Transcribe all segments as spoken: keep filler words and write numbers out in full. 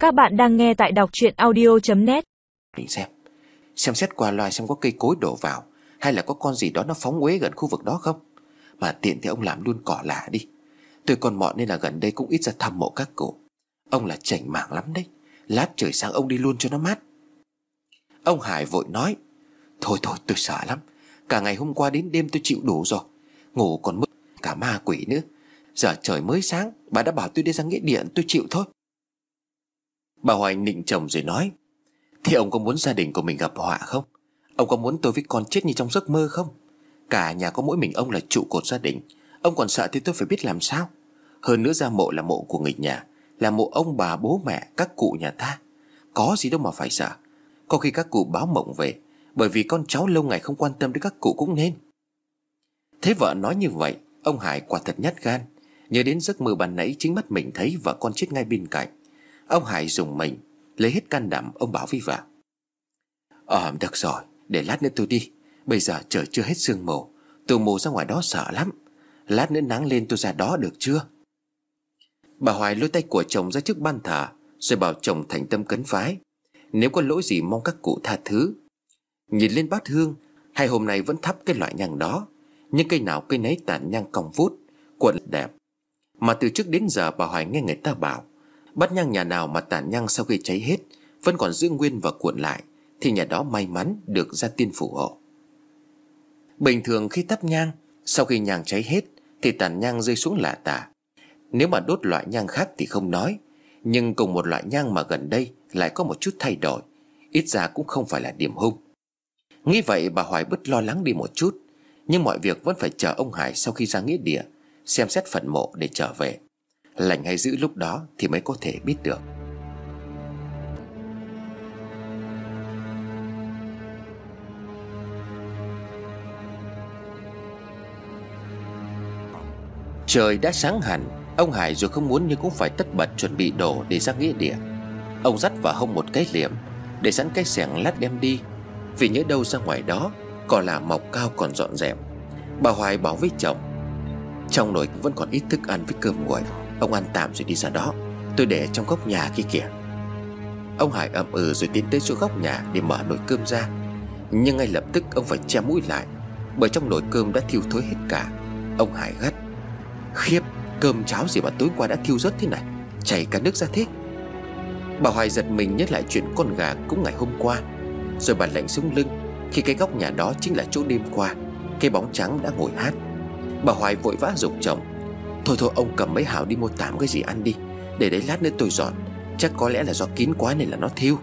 Các bạn đang nghe tại đọc truyện audio chấm net. Mình xem Xem xét qua loa xem có cây cối đổ vào, hay là có con gì đó nó phóng uế gần khu vực đó không. Mà tiện thì ông làm luôn cỏ lạ đi. Tôi còn mọn nên là gần đây cũng ít ra thăm mộ các cụ. Ông là chảnh mảng lắm đấy. Lát trời sáng ông đi luôn cho nó mát. Ông Hải vội nói: Thôi thôi tôi sợ lắm. Cả ngày hôm qua đến đêm tôi chịu đủ rồi. Ngủ còn mơ cả ma quỷ nữa. Giờ trời mới sáng, bà đã bảo tôi đi ra nghĩa địa, tôi chịu thôi. Bà Hoài nịnh chồng rồi nói: Thì ông có muốn gia đình của mình gặp họa không? Ông có muốn tôi với con chết như trong giấc mơ không? Cả nhà có mỗi mình ông là trụ cột gia đình. Ông còn sợ thì tôi phải biết làm sao. Hơn nữa ra mộ là mộ của người nhà, là mộ ông bà bố mẹ các cụ nhà ta. Có gì đâu mà phải sợ. Có khi các cụ báo mộng về, bởi vì con cháu lâu ngày không quan tâm đến các cụ cũng nên. Thế vợ nói như vậy, ông Hải quả thật nhát gan. Nhớ đến giấc mơ ban nãy chính mắt mình thấy vợ con chết ngay bên cạnh. Ông Hải dùng mình, lấy hết can đảm ông bảo với vợ: Ờ được rồi, để lát nữa tôi đi. Bây giờ trời chưa hết sương mù, tôi mù ra ngoài đó sợ lắm. Lát nữa nắng lên tôi ra đó được chưa? Bà Hoài lôi tay của chồng ra trước ban thờ, rồi bảo chồng thành tâm cấn phái. Nếu có lỗi gì mong các cụ tha thứ. Nhìn lên bát hương, hai hôm nay vẫn thắp cái loại nhang đó, nhưng cây nào cây nấy tàn nhang cong vút, cuộn đẹp. Mà từ trước đến giờ bà Hoài nghe người ta bảo, bát nhang nhà nào mà tàn nhang sau khi cháy hết vẫn còn giữ nguyên và cuộn lại, thì nhà đó may mắn được gia tiên phù hộ. Bình thường khi thắp nhang, sau khi nhang cháy hết thì tàn nhang rơi xuống lả tả. Nếu mà đốt loại nhang khác thì không nói, nhưng cùng một loại nhang mà gần đây lại có một chút thay đổi, ít ra cũng không phải là điểm hung. Nghĩ vậy bà Hoài bớt lo lắng đi một chút. Nhưng mọi việc vẫn phải chờ ông Hải sau khi ra nghĩa địa xem xét phần mộ để trở về. Lành hay dữ lúc đó thì mới có thể biết được. Trời đã sáng hẳn. Ông Hải dù không muốn nhưng cũng phải tất bật chuẩn bị đồ để ra nghĩa địa. Ông dắt vào hông một cái liềm, để sẵn cái xẻng lát đem đi, vì nhớ đâu ra ngoài đó cỏ là mọc cao còn dọn dẹp. Bà Hoài bảo với chồng: Trong nồi vẫn còn ít thức ăn với cơm nguội, ông ăn tạm rồi đi ra đó, tôi để trong góc nhà kia kìa. Ông Hải ậm ừ rồi tiến tới chỗ góc nhà để mở nồi cơm ra. Nhưng ngay lập tức ông phải che mũi lại, bởi trong nồi cơm đã thiêu thối hết cả. Ông Hải gắt: Khiếp, cơm cháo gì mà tối qua đã thiêu rớt thế này, chảy cả nước ra thế. Bà Hoài giật mình nhớ lại chuyện con gà cũng ngày hôm qua. Rồi bà lạnh sống lưng khi cái góc nhà đó chính là chỗ đêm qua cái bóng trắng đã ngồi hát. Bà Hoài vội vã giục chồng: Thôi thôi ông cầm mấy hào đi mua tạm cái gì ăn đi, để đấy lát nữa tôi dọn. Chắc có lẽ là do kín quá nên là nó thiêu.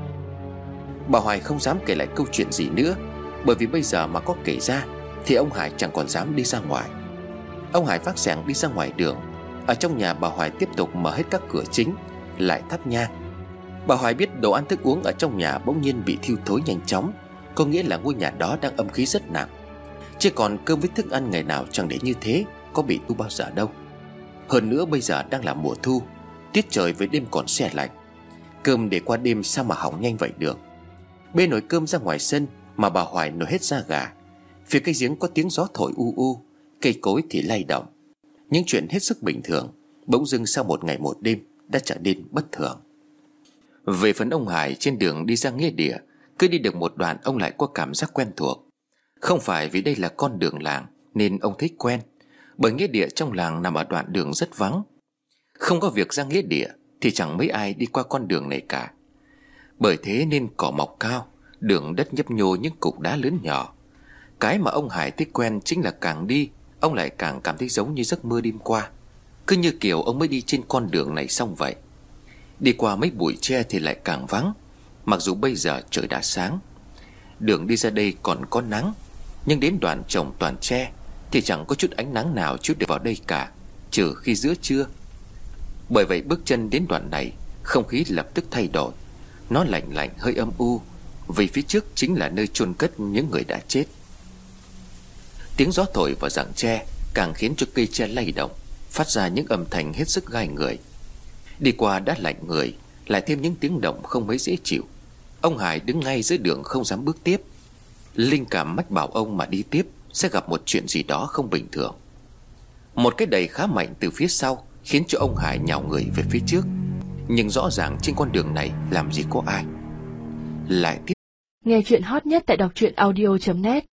Bà Hoài không dám kể lại câu chuyện gì nữa, bởi vì bây giờ mà có kể ra thì ông Hải chẳng còn dám đi ra ngoài. Ông Hải vác xẻng đi ra ngoài đường. Ở trong nhà bà Hoài tiếp tục mở hết các cửa chính, lại thắp nhang. Bà Hoài biết đồ ăn thức uống ở trong nhà bỗng nhiên bị thiêu thối nhanh chóng, có nghĩa là ngôi nhà đó đang âm khí rất nặng. Chứ còn cơm với thức ăn ngày nào chẳng để như thế, có bị tu bao giờ đâu. Hơn nữa bây giờ đang là mùa thu, tiết trời với đêm còn se lạnh. Cơm để qua đêm sao mà hỏng nhanh vậy được. Bê nồi cơm ra ngoài sân mà bà Hoài nổi hết da gà. Phía cây giếng có tiếng gió thổi u u, cây cối thì lay động. Những chuyện hết sức bình thường bỗng dưng sau một ngày một đêm đã trở nên bất thường. Về phần ông Hải, trên đường đi ra nghĩa địa, cứ đi được một đoạn ông lại có cảm giác quen thuộc. Không phải vì đây là con đường làng nên ông thấy quen, bởi nghĩa địa trong làng nằm ở đoạn đường rất vắng. Không có việc ra nghĩa địa thì chẳng mấy ai đi qua con đường này cả. Bởi thế nên cỏ mọc cao, đường đất nhấp nhô những cục đá lớn nhỏ. Cái mà ông Hải thấy quen chính là càng đi ông lại càng cảm thấy giống như giấc mơ đêm qua. Cứ như kiểu ông mới đi trên con đường này xong vậy. Đi qua mấy bụi tre thì lại càng vắng, mặc dù bây giờ trời đã sáng. Đường đi ra đây còn có nắng, nhưng đến đoạn trồng toàn tre thì chẳng có chút ánh nắng nào chiếu được vào đây cả, trừ khi giữa trưa. Bởi vậy bước chân đến đoạn này, không khí lập tức thay đổi. Nó lạnh lạnh hơi âm u, vì phía trước chính là nơi chôn cất những người đã chết. Tiếng gió thổi vào rặng tre càng khiến cho cây tre lay động, phát ra những âm thanh hết sức gai người. Đi qua đã lạnh người, lại thêm những tiếng động không mấy dễ chịu. Ông Hải đứng ngay giữa đường không dám bước tiếp. Linh cảm mách bảo ông mà đi tiếp sẽ gặp một chuyện gì đó không bình thường. Một cái đẩy khá mạnh từ phía sau khiến cho ông Hải nhào người về phía trước. Nhưng rõ ràng trên con đường này làm gì có ai. Lại tiếp. Nghe chuyện hot nhất tại đọc truyện audio chấm net.